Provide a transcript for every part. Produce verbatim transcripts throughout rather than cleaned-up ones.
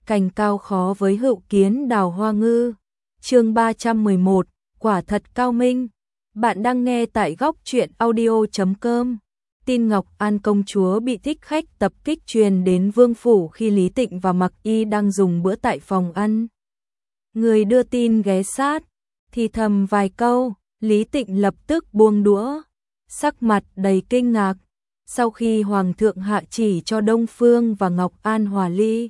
cành cao khó với hữu kiến đào hoa ngư. Chương ba trăm mười một, quả thật cao minh. Bạn đang nghe tại góc truyện audio chấm com. Tin Ngọc An công chúa bị thích khách tập kích truyền đến vương phủ khi Lý Tịnh và Mặc Y đang dùng bữa tại phòng ăn. Người đưa tin ghé sát, thì thầm vài câu, Lý Tịnh lập tức buông đũa, sắc mặt đầy kinh ngạc. Sau khi Hoàng thượng hạ chỉ cho Đông Phương và Ngọc An hòa ly,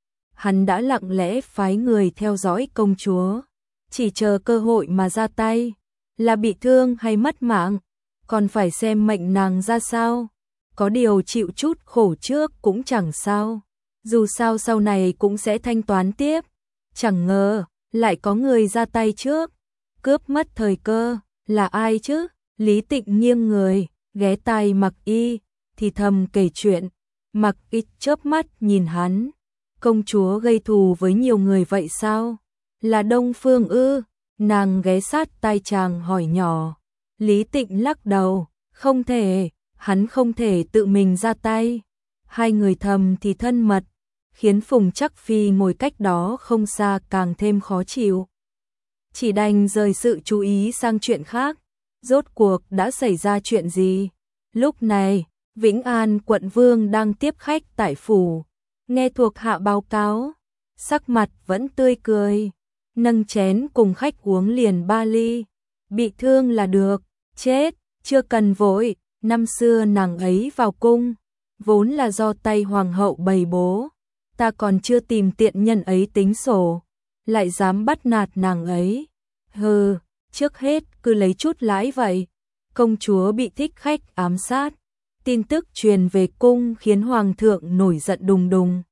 hắn đã lặng lẽ phái người theo dõi công chúa, chỉ chờ cơ hội mà ra tay, là bị thương hay mất mạng, còn phải xem mệnh nàng ra sao. Có điều chịu chút khổ trước cũng chẳng sao, dù sao sau này cũng sẽ thanh toán tiếp. Chẳng ngờ, lại có người ra tay trước, cướp mất thời cơ, là ai chứ? Lý Tịnh nghiêng người, ghé tai Mặc Y, thì thầm kể chuyện. Mặc Y chớp mắt nhìn hắn, công chúa gây thù với nhiều người vậy sao? Là Đông Phương ư? Nàng ghé sát tai chàng hỏi nhỏ. Lý Tịnh lắc đầu, không thể, hắn không thể tự mình ra tay. Hai người thầm thì thân mật, khiến Phùng Trắc Phi ngồi cách đó không xa càng thêm khó chịu. Chỉ đành rời sự chú ý sang chuyện khác. Rốt cuộc đã xảy ra chuyện gì? Lúc này, Vĩnh An quận vương đang tiếp khách tại phủ, nghe thuộc hạ báo cáo, sắc mặt vẫn tươi cười, nâng chén cùng khách uống liền ba ly. Bị thương là được, chết, chưa cần vội, năm xưa nàng ấy vào cung, vốn là do tay hoàng hậu bày bố, ta còn chưa tìm tiện nhân ấy tính sổ, lại dám bắt nạt nàng ấy. Hừ, trước hết cứ lấy chút lãi vậy. Công chúa bị thích khách ám sát, tin tức truyền về cung khiến hoàng thượng nổi giận đùng đùng.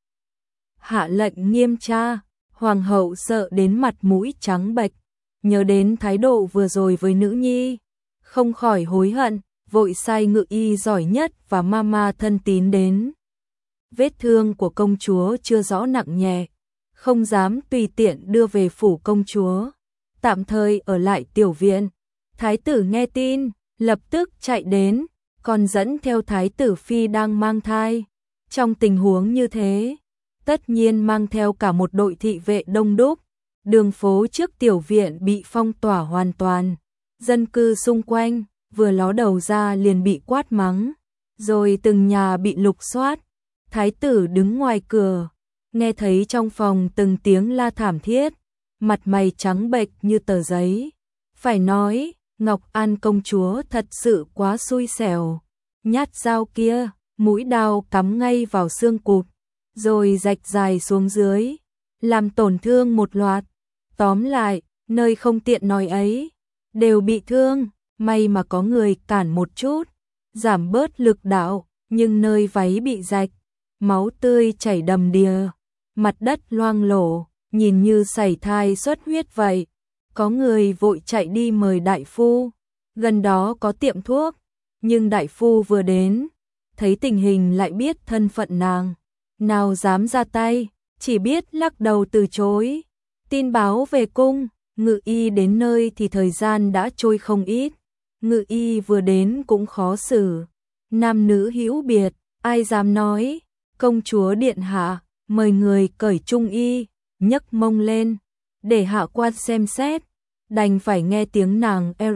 Hạ lệnh nghiêm tra, hoàng hậu sợ đến mặt mũi trắng bệch, nhớ đến thái độ vừa rồi với nữ nhi, không khỏi hối hận, vội sai ngự y giỏi nhất và mama thân tín đến. Vết thương của công chúa chưa rõ nặng nhẹ, không dám tùy tiện đưa về phủ công chúa, tạm thời ở lại tiểu viện. Thái tử nghe tin, lập tức chạy đến, còn dẫn theo thái tử phi đang mang thai. Trong tình huống như thế, tất nhiên mang theo cả một đội thị vệ đông đúc. Đường phố trước tiểu viện bị phong tỏa hoàn toàn, dân cư xung quanh vừa ló đầu ra liền bị quát mắng, rồi từng nhà bị lục soát. Thái tử đứng ngoài cửa, nghe thấy trong phòng từng tiếng la thảm thiết, mặt mày trắng bệch như tờ giấy. Phải nói, Ngọc An công chúa thật sự quá xui xẻo. Nhát dao kia, mũi đao cắm ngay vào xương cụt, rồi rạch dài xuống dưới, làm tổn thương một loạt. Tóm lại, nơi không tiện nói ấy, đều bị thương, may mà có người cản một chút, giảm bớt lực đạo, nhưng nơi váy bị rạch, máu tươi chảy đầm đìa, mặt đất loang lổ, nhìn như sảy thai xuất huyết vậy. Có người vội chạy đi mời đại phu, gần đó có tiệm thuốc, nhưng đại phu vừa đến, thấy tình hình lại biết thân phận nàng, nào dám ra tay, chỉ biết lắc đầu từ chối. Tin báo về cung, ngự y đến nơi thì thời gian đã trôi không ít, ngự y vừa đến cũng khó xử, nam nữ hữu biệt, ai dám nói. Công chúa điện hạ, mời người cởi trung y, nhấc mông lên, để hạ quan xem xét. Đành phải nghe tiếng nàng R,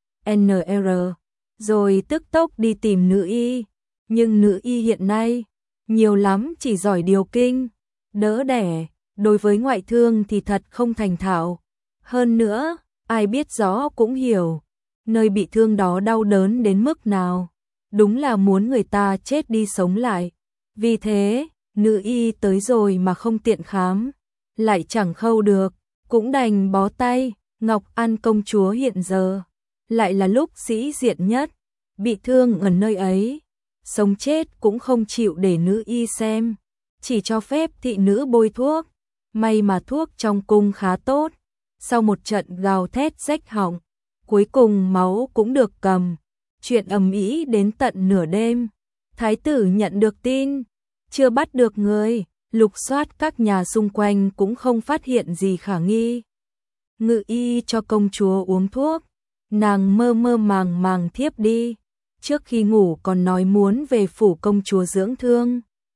N R, rồi tức tốc đi tìm nữ y. Nhưng nữ y hiện nay, nhiều lắm chỉ giỏi điều kinh, đỡ đẻ, đối với ngoại thương thì thật không thành thạo. Hơn nữa, ai biết rõ cũng hiểu, nơi bị thương đó đau đớn đến mức nào, đúng là muốn người ta chết đi sống lại. Vì thế, nữ y tới rồi mà không tiện khám, lại chẳng khâu được, cũng đành bó tay. Ngọc An công chúa hiện giờ, lại là lúc sĩ diện nhất, bị thương ở nơi ấy, sống chết cũng không chịu để nữ y xem, chỉ cho phép thị nữ bôi thuốc. May mà thuốc trong cung khá tốt, sau một trận gào thét rách họng, cuối cùng máu cũng được cầm. Chuyện ầm ĩ đến tận nửa đêm, thái tử nhận được tin, chưa bắt được người, lục soát các nhà xung quanh cũng không phát hiện gì khả nghi. Ngự y cho công chúa uống thuốc, nàng mơ mơ màng màng thiếp đi, trước khi ngủ còn nói muốn về phủ công chúa dưỡng thương.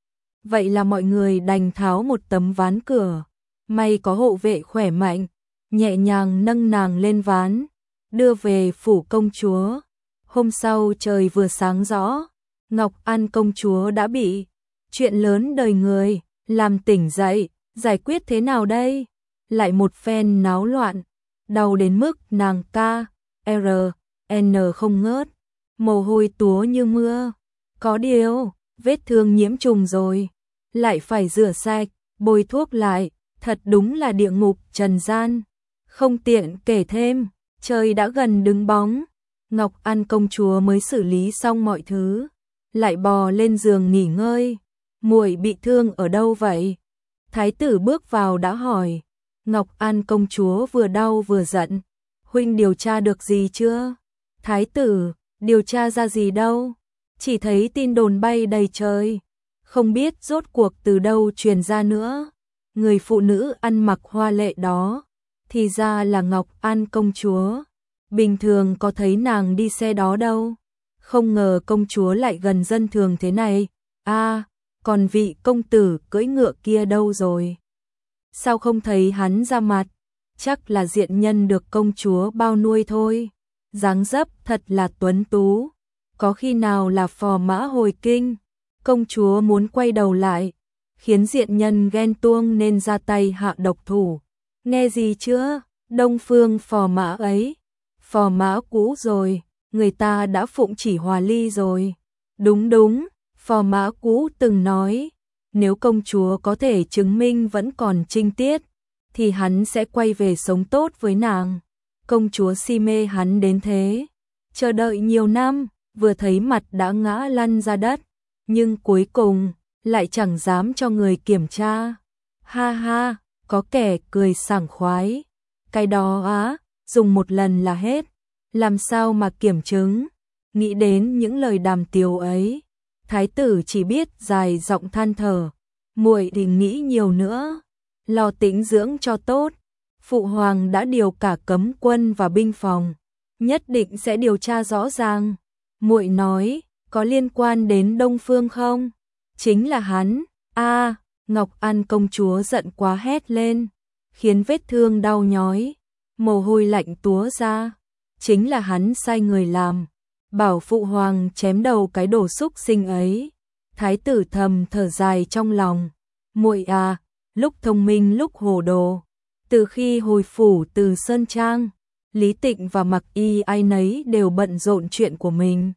vậy là mọi người đành tháo một tấm ván cửa. May có hộ vệ khỏe mạnh, nhẹ nhàng nâng nàng lên ván, đưa về phủ công chúa. Hôm sau trời vừa sáng rõ, Ngọc An công chúa đã bị chuyện lớn đời người làm tỉnh dậy, giải quyết thế nào đây? Lại một phen náo loạn, đau đến mức nàng ca, R, N không ngớt, mồ hôi túa như mưa. Có điều, vết thương nhiễm trùng rồi, lại phải rửa sạch, bôi thuốc lại, thật đúng là địa ngục trần gian. Không tiện kể thêm, trời đã gần đứng bóng, Ngọc An công chúa mới xử lý xong mọi thứ, lại bò lên giường nghỉ ngơi. Muội bị thương ở đâu vậy? Thái tử bước vào đã hỏi. Ngọc An công chúa vừa đau vừa giận. Huynh điều tra được gì chưa? Thái tử, điều tra ra gì đâu? Chỉ thấy tin đồn bay đầy trời, không biết rốt cuộc từ đâu truyền ra nữa. Người phụ nữ ăn mặc hoa lệ đó, thì ra là Ngọc An công chúa. Bình thường có thấy nàng đi xe đó đâu. Không ngờ công chúa lại gần dân thường thế này. À, còn vị công tử cưỡi ngựa kia đâu rồi? Sao không thấy hắn ra mặt? Chắc là diện nhân được công chúa bao nuôi thôi. Dáng dấp thật là tuấn tú. Có khi nào là phò mã hồi kinh? Công chúa muốn quay đầu lại, khiến diện nhân ghen tuông nên ra tay hạ độc thủ. Nghe gì chưa? Đông phương phò mã ấy. Phò mã cũ rồi, người ta đã phụng chỉ hòa ly rồi. Đúng đúng, phò mã cũ từng nói, nếu công chúa có thể chứng minh vẫn còn trinh tiết, thì hắn sẽ quay về sống tốt với nàng. Công chúa si mê hắn đến thế, chờ đợi nhiều năm, vừa thấy mặt đã ngã lăn ra đất, nhưng cuối cùng lại chẳng dám cho người kiểm tra. Ha ha, có kẻ cười sảng khoái. Cái đó á, dùng một lần là hết, làm sao mà kiểm chứng? Nghĩ đến những lời đàm tiếu ấy, thái tử chỉ biết dài giọng than thở. Muội đừng nghĩ nhiều nữa, lo tĩnh dưỡng cho tốt. Phụ hoàng đã điều cả cấm quân và binh phòng, nhất định sẽ điều tra rõ ràng. Muội nói, có liên quan đến Đông Phương không? Chính là hắn. A, Ngọc An công chúa giận quá hét lên, khiến vết thương đau nhói, mồ hôi lạnh túa ra. Chính là hắn sai người làm, bảo phụ hoàng chém đầu cái đồ xúc sinh ấy. Thái tử thầm thở dài trong lòng. Muội à, lúc thông minh lúc hồ đồ. Từ khi hồi phủ từ Sơn Trang, Lý Tịnh và Mặc Y ai nấy đều bận rộn chuyện của mình.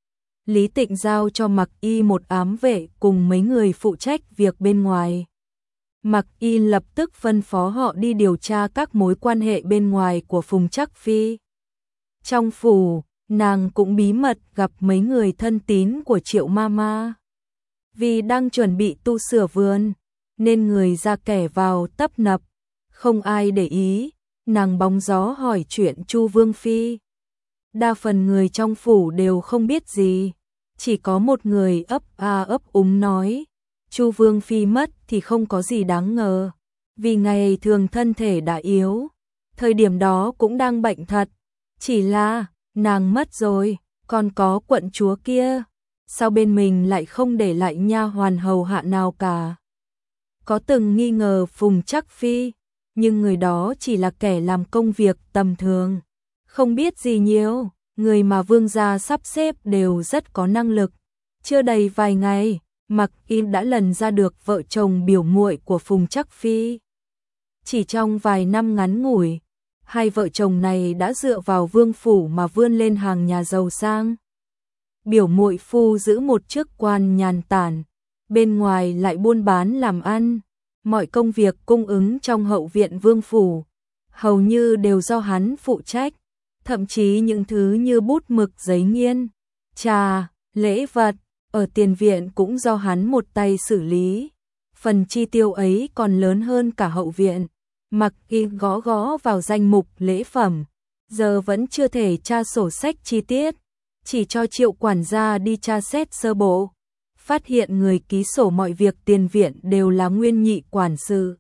Lý Tịnh giao cho Mặc Y một ám vệ cùng mấy người phụ trách việc bên ngoài. Mặc Y lập tức phân phó họ đi điều tra các mối quan hệ bên ngoài của Phùng Trắc Phi. Trong phủ, nàng cũng bí mật gặp mấy người thân tín của Triệu Mama. Vì đang chuẩn bị tu sửa vườn, nên người ra kẻ vào tấp nập, không ai để ý. Nàng bóng gió hỏi chuyện Chu Vương Phi. Đa phần người trong phủ đều không biết gì, chỉ có một người ấp a ấp úng nói, Chu Vương Phi mất thì không có gì đáng ngờ, vì ngày thường thân thể đã yếu, thời điểm đó cũng đang bệnh thật, chỉ là nàng mất rồi, còn có quận chúa kia, sao bên mình lại không để lại nha hoàn hầu hạ nào cả. Có từng nghi ngờ Phùng Trắc Phi, nhưng người đó chỉ là kẻ làm công việc tầm thường, không biết gì nhiều. Người mà vương gia sắp xếp đều rất có năng lực. Chưa đầy vài ngày, Mặc Y đã lần ra được vợ chồng biểu muội của Phùng Trắc Phi. Chỉ trong vài năm ngắn ngủi, hai vợ chồng này đã dựa vào vương phủ mà vươn lên hàng nhà giàu sang. Biểu muội phu giữ một chức quan nhàn tản, bên ngoài lại buôn bán làm ăn. Mọi công việc cung ứng trong hậu viện vương phủ hầu như đều do hắn phụ trách, thậm chí những thứ như bút mực giấy nghiên, trà, lễ vật ở tiền viện cũng do hắn một tay xử lý. Phần chi tiêu ấy còn lớn hơn cả hậu viện. Mặc Y gõ gõ vào danh mục lễ phẩm, giờ vẫn chưa thể tra sổ sách chi tiết, chỉ cho Triệu quản gia đi tra xét sơ bộ. Phát hiện người ký sổ mọi việc tiền viện đều là nguyên nhị quản sự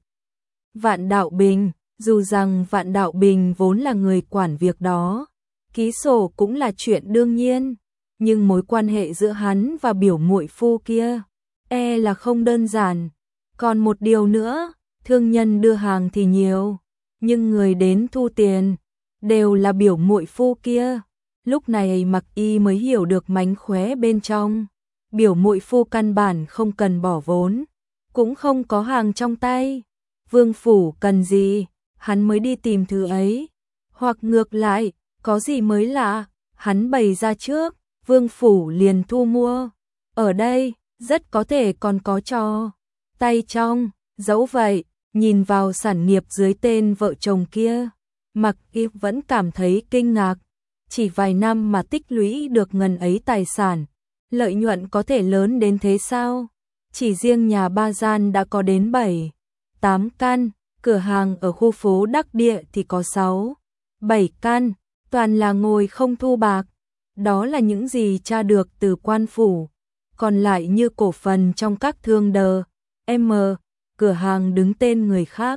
Vạn Đạo Bình. Dù rằng Vạn Đạo Bình vốn là người quản việc đó, ký sổ cũng là chuyện đương nhiên, nhưng mối quan hệ giữa hắn và biểu muội phu kia, e là không đơn giản. Còn một điều nữa, thương nhân đưa hàng thì nhiều, nhưng người đến thu tiền đều là biểu muội phu kia. Lúc này Mặc Y mới hiểu được mánh khóe bên trong. Biểu muội phu căn bản không cần bỏ vốn, cũng không có hàng trong tay. Vương phủ cần gì, hắn mới đi tìm thứ ấy. Hoặc ngược lại, có gì mới lạ, hắn bày ra trước, vương phủ liền thu mua. Ở đây, rất có thể còn có trò tay trong. Dẫu vậy, nhìn vào sản nghiệp dưới tên vợ chồng kia, Mặc Y vẫn cảm thấy kinh ngạc. Chỉ vài năm mà tích lũy được ngần ấy tài sản, lợi nhuận có thể lớn đến thế sao? Chỉ riêng nhà Ba Gian đã có đến bảy, tám căn, cửa hàng ở khu phố Đắc Địa thì có sáu, bảy căn, toàn là ngồi không thu bạc. Đó là những gì tra được từ quan phủ. Còn lại như cổ phần trong các thương đờ, M, cửa hàng đứng tên người khác.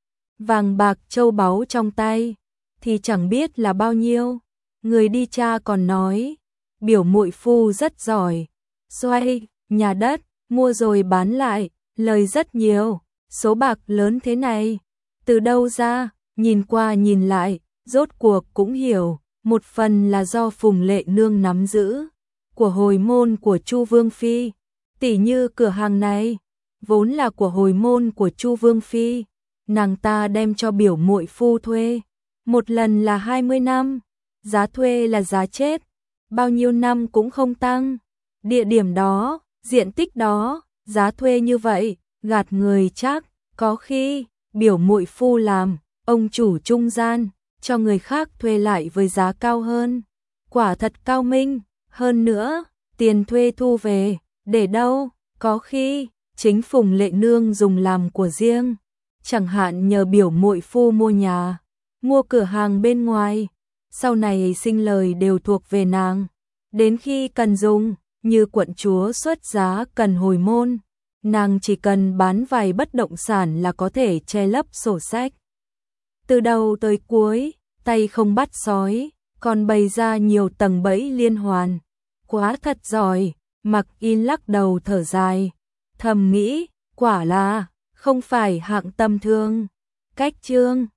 Vàng bạc châu báu trong tay, thì chẳng biết là bao nhiêu. Người đi tra còn nói, biểu muội phu rất giỏi, xoay, nhà đất, mua rồi bán lại, lời rất nhiều, số bạc lớn thế này, từ đâu ra, nhìn qua nhìn lại, rốt cuộc cũng hiểu, một phần là do Phùng Lệ Nương nắm giữ, của hồi môn của Chu Vương Phi, tỉ như cửa hàng này, vốn là của hồi môn của Chu Vương Phi, nàng ta đem cho biểu muội phu thuê, một lần là hai mươi năm. Giá thuê là giá chết, bao nhiêu năm cũng không tăng. Địa điểm đó, diện tích đó, giá thuê như vậy, gạt người chắc, có khi biểu muội phu làm ông chủ trung gian, cho người khác thuê lại với giá cao hơn. Quả thật cao minh, hơn nữa, tiền thuê thu về, để đâu, có khi chính Phùng Lệ Nương dùng làm của riêng, chẳng hạn nhờ biểu muội phu mua nhà, mua cửa hàng bên ngoài. Sau này sinh lời đều thuộc về nàng. Đến khi cần dùng, như quận chúa xuất giá cần hồi môn, nàng chỉ cần bán vài bất động sản là có thể che lấp sổ sách. Từ đầu tới cuối, tay không bắt sói, còn bày ra nhiều tầng bẫy liên hoàn. Quá thật giỏi, Mặc Y lắc đầu thở dài, thầm nghĩ, quả là không phải hạng tầm thường. Cách chương